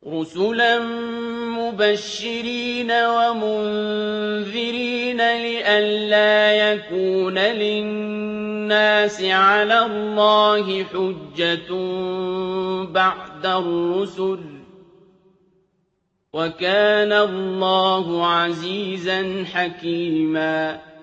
رُسُلًا مُّبَشِّرِينَ وَمُنذِرِينَ لِئَلَّا يَكُونَ لِلنَّاسِ عَلَى اللَّهِ حُجَّةٌ بَعْدَ الرُّسُلِ ۚ وَكَانَ اللَّهُ عَزِيزًا حَكِيمًا